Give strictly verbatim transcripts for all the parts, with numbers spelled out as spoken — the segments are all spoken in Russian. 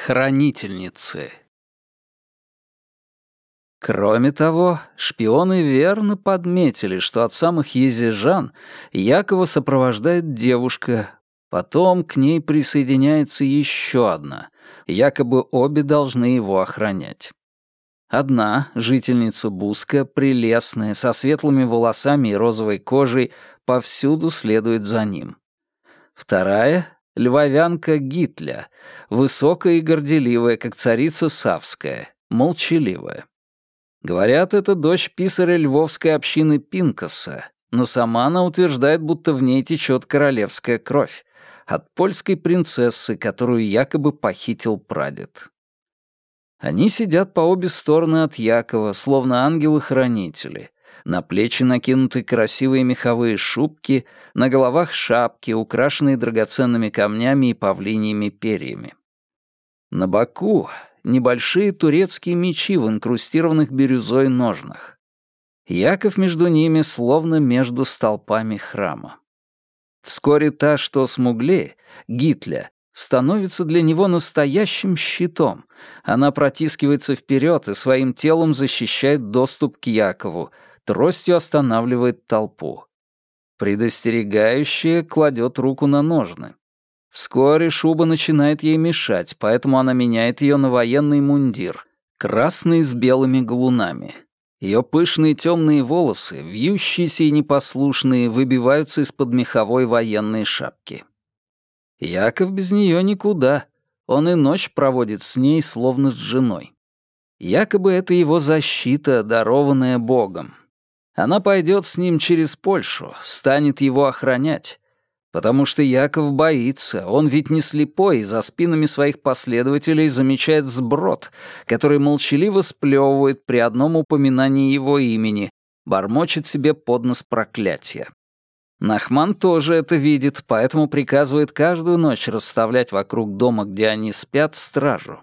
Хранительницы. Кроме того, шпионы верно подметили, что от самых езижан Якова сопровождает девушка, потом к ней присоединяется еще одна, якобы обе должны его охранять. Одна, жительница Буска, прелестная, со светлыми волосами и розовой кожей, повсюду следует за ним. Вторая — львовянка Гитля, высокая и горделивая, как царица Савская, молчаливая. Говорят, это дочь писаря львовской общины Пинкаса, но сама она утверждает, будто в ней течет королевская кровь, от польской принцессы, которую якобы похитил прадед. Они сидят по обе стороны от Якова, словно ангелы-хранители. На плечи накинуты красивые меховые шубки, на головах шапки, украшенные драгоценными камнями и павлиньими перьями. На боку небольшие турецкие мечи в инкрустированных бирюзой ножнах. Яков между ними словно между столпами храма. Вскоре та, что смуглее, Гитля, становится для него настоящим щитом. Она протискивается вперед и своим телом защищает доступ к Якову, тростью останавливает толпу. Предостерегающая кладет руку на ножны. Вскоре шуба начинает ей мешать, поэтому она меняет ее на военный мундир, красный с белыми галунами. Ее пышные темные волосы, вьющиеся и непослушные, выбиваются из-под меховой военной шапки. Яков без нее никуда. Он и ночь проводит с ней, словно с женой. Якобы это его защита, дарованная Богом. Она пойдет с ним через Польшу, станет его охранять. Потому что Яков боится, он ведь не слепой, и за спинами своих последователей замечает сброд, который молчаливо сплевывает при одном упоминании его имени, бормочет себе под нос проклятия. Нахман тоже это видит, поэтому приказывает каждую ночь расставлять вокруг дома, где они спят, стражу.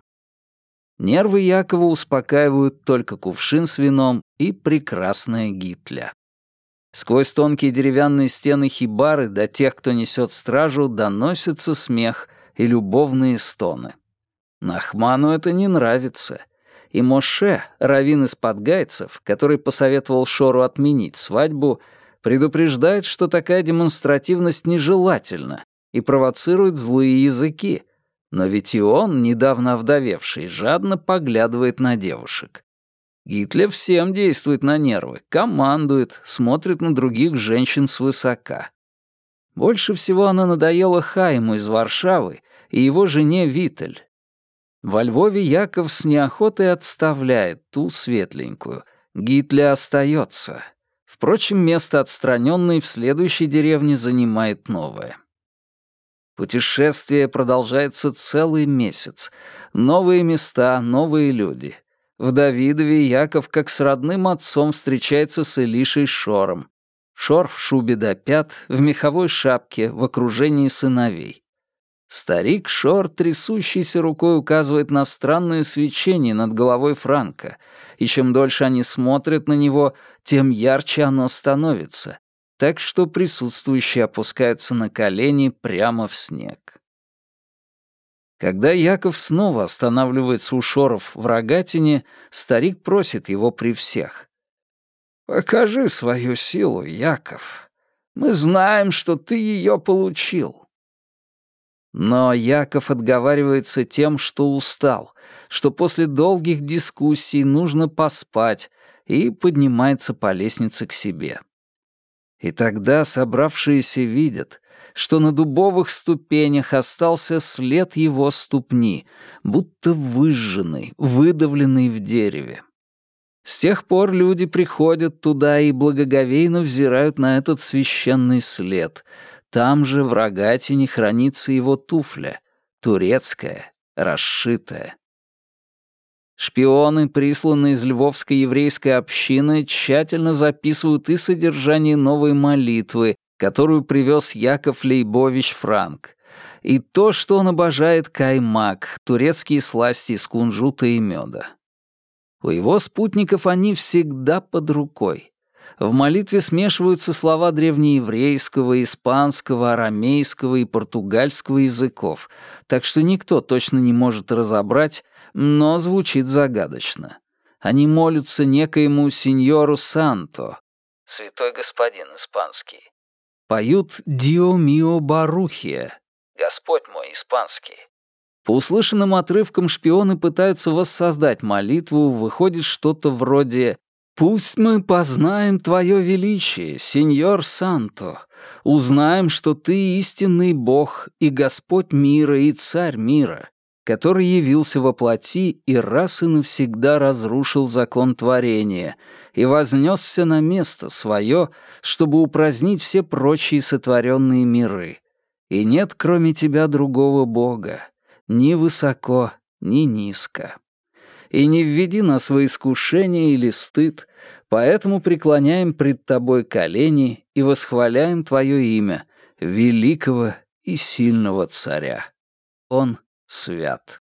Нервы Якова успокаивают только кувшин с вином и прекрасная Гитля. Сквозь тонкие деревянные стены хибары до тех, кто несет стражу, доносится смех и любовные стоны. Нахману это не нравится. И Моше, раввин из подгайцев, который посоветовал Шору отменить свадьбу, предупреждает, что такая демонстративность нежелательна и провоцирует злые языки. Но ведь и он, недавно овдовевший, жадно поглядывает на девушек. Гитлер всем действует на нервы, командует, смотрит на других женщин свысока. Больше всего она надоела Хайму из Варшавы и его жене Витель. Во Львове Яков с неохотой отставляет ту светленькую. Гитлер остается. Впрочем, место отстраненной в следующей деревне занимает новое. Путешествие продолжается целый месяц. Новые места, новые люди. В Давидове Яков как с родным отцом встречается с Элишей Шором. Шор в шубе до пят, в меховой шапке, в окружении сыновей. Старик Шор, трясущейся рукой, указывает на странное свечение над головой Франка, и чем дольше они смотрят на него, тем ярче оно становится, так что присутствующие опускаются на колени прямо в снег. Когда Яков снова останавливается у Шоров в Рогатине, старик просит его при всех. «Покажи свою силу, Яков. Мы знаем, что ты ее получил». Но Яков отговаривается тем, что устал, что после долгих дискуссий нужно поспать, и поднимается по лестнице к себе. И тогда собравшиеся видят, что на дубовых ступенях остался след его ступни, будто выжженный, выдавленный в дереве. С тех пор люди приходят туда и благоговейно взирают на этот священный след. Там же в Рогатине хранится его туфля, турецкая, расшитая. Шпионы, присланные из львовской еврейской общины, тщательно записывают и содержание новой молитвы, которую привез Яков Лейбович Франк, и то, что он обожает каймак, турецкие сласти из кунжута и меда. У его спутников они всегда под рукой. В молитве смешиваются слова древнееврейского, испанского, арамейского и португальского языков, так что никто точно не может разобрать, но звучит загадочно. Они молятся некоему сеньору Санто, святой господин испанский. Поют «Дио мио барухия», Господь мой испанский. По услышанным отрывкам шпионы пытаются воссоздать молитву, выходит что-то вроде «Пусть мы познаем Твое величие, сеньор Санто, узнаем, что Ты истинный Бог и Господь мира и Царь мира, который явился во плоти и раз и навсегда разрушил закон творения и вознесся на место свое, чтобы упразднить все прочие сотворенные миры. И нет, кроме Тебя, другого Бога, ни высоко, ни низко. И не введи нас во искушение или стыд, поэтому преклоняем пред Тобой колени и восхваляем Твое имя, великого и сильного Царя. Он свят.